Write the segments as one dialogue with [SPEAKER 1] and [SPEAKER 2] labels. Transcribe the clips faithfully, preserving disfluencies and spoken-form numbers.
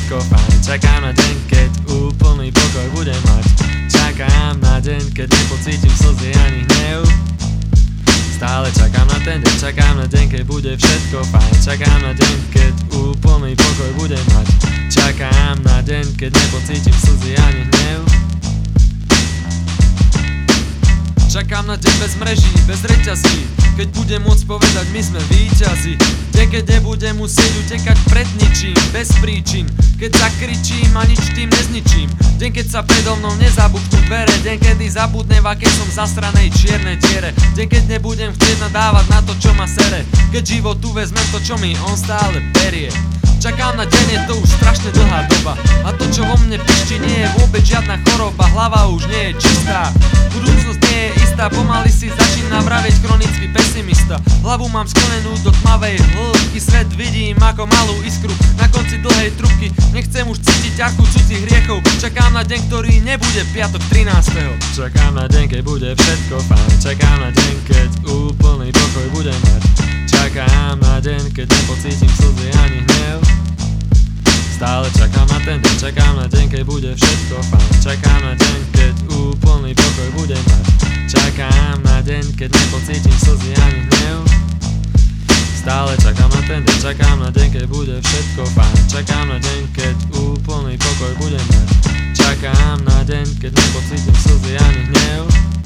[SPEAKER 1] všetko fajn. Čakám na deň, keď úplný pokoj budem mať. Čakám na deň, keď nepocítim slzy ani hnev. Stále čakám na ten deň, čakám na deň, keď bude všetko fajn. Čakám na deň, keď úplný pokoj budem mať. Čakám na deň, keď nepocítim slzy ani hnev. Čakám na deň bez mreží, bez reťazí, keď budem môcť povedať, my sme víťazi. Deň, keď nebudem musieť utekať pred ničím, bez príčin, keď zakričím a nič tým nezničím. Deň, keď sa predo mnou nezabuknú dvere. Deň, kedy zabudnem, v akej som zasranej čiernej diere. Deň, keď nebudem chcieť nadávať na to, čo ma sere, keď život tu vezmem to, čo mi on stále berie. Čakám na deň, je to už strašne dlhá doba a to, čo vo mne pišti, nie je vôbec žiadna choroba. Hlava už nie je čistá, budúcnosť nie je istá, pomaly si začína vravieť chronický pesimista. Hlavu mám sklonenú do tmavej hĺbky, svet vidím ako malú iskru na konci dlhej trubky. Nechcem už cítiť ťarchu cudzích hriechov. Čakám na deň, ktorý nebude piatok trinásteho Čakám na deň, keď bude všetko fajn. Čakám na deň, keď úplný pokoj budem mať. Čakám na deň, keď nepocítim slzy ani hnev. Stále čakám na ten deň, čakám na deň, keď bude všetko fajn. Čakám na deň, keď úplný pokoj budem mať. Čakám na deň, keď nepocítim slzy ani hnev. Stále čakám na ten deň, čakám na deň, keď bude všetko fajn. Čakám na deň, keď úplný pokoj budem mať. Čakám na deň, keď nepocítim slzy ani hnev.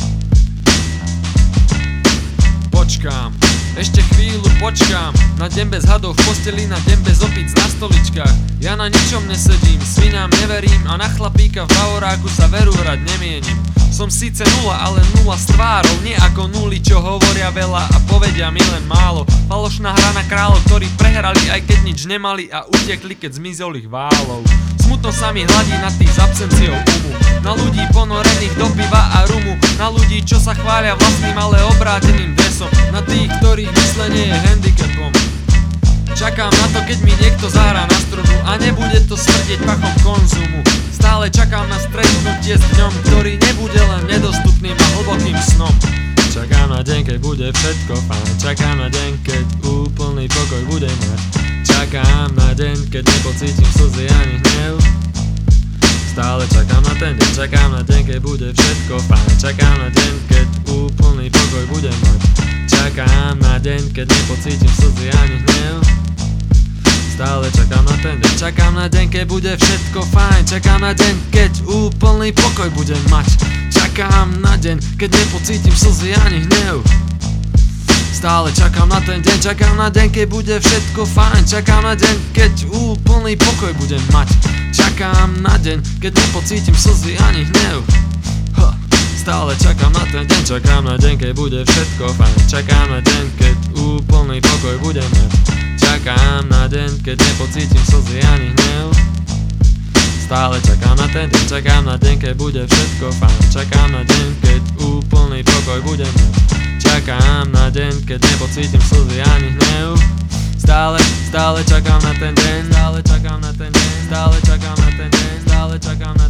[SPEAKER 1] Počkám, ešte chvíľu počkám na deň bez hadov v posteli, na deň bez opíc na stoličkách. Ja na ničom nesedím, svinám neverím a na chlapíka v bavoráku sa veru hrať nemienim. Som síce nula, ale nula s tvárou, nie ako nuly, čo hovoria veľa a povedia mi len málo. Falošná hra na kráľov, ktorí prehrali aj keď nič nemali a utekli, keď zmizol ich válov. Smutno sa mi hladí na tých s absenciou umu, na ľudí ponorených do piva a rumu, na ľudí, čo sa chvália vlastným, ale obráteným dresom, na tých, ktorých myslenie je handicapom. Čakám na to, keď mi niekto zahrá na strunu a nebude to smrdieť pachom konzumu. Stále čakám na stretnutie s dňom, ktorý nebude len nedostupným a hlbokým snom. Čakám na deň, keď bude všetko fajn. Čakám na deň, keď úplný pokoj budem mať. Čakám na deň, keď nepocítim slzy ani hnev. Stále čakám na ten deň, čakám na deň, keď bude všetko fajn. Čakám na deň, keď úplný pokoj budem mať. Čakám na deň, keď nepocítim slzy ani hnev. Stále čakám na ten deň, čakám na deň, keď bude všetko fajn. Čakám na deň, keď úplný pokoj budem mať. Čakám na deň, keď nepocítim slzy ani hnev. Stále čakám na ten deň, čakám na deň, keď bude všetko fajn. Čakám na deň, keď úplný pokoj budem mať. Čakám na deň, keď nepocítim slzy ani hnev. Ha. Stále čakám na ten deň, čakám na deň, keď bude všetko fajn. Čakám na deň, keď úplný pokoj budem mať. Čakám na deň, keď nepocítim slzy ani hnev. Stále čakám na ten deň, čakám na deň, keď bude všetko fajn. Čakám na deň, keď úplný pokoj budem mať. Čakám na deň, keď nepocítim slzy ani hnev. Stále, stále čakám na ten deň, stále čakám na ten deň, stále čakám na ten deň, stále čakám na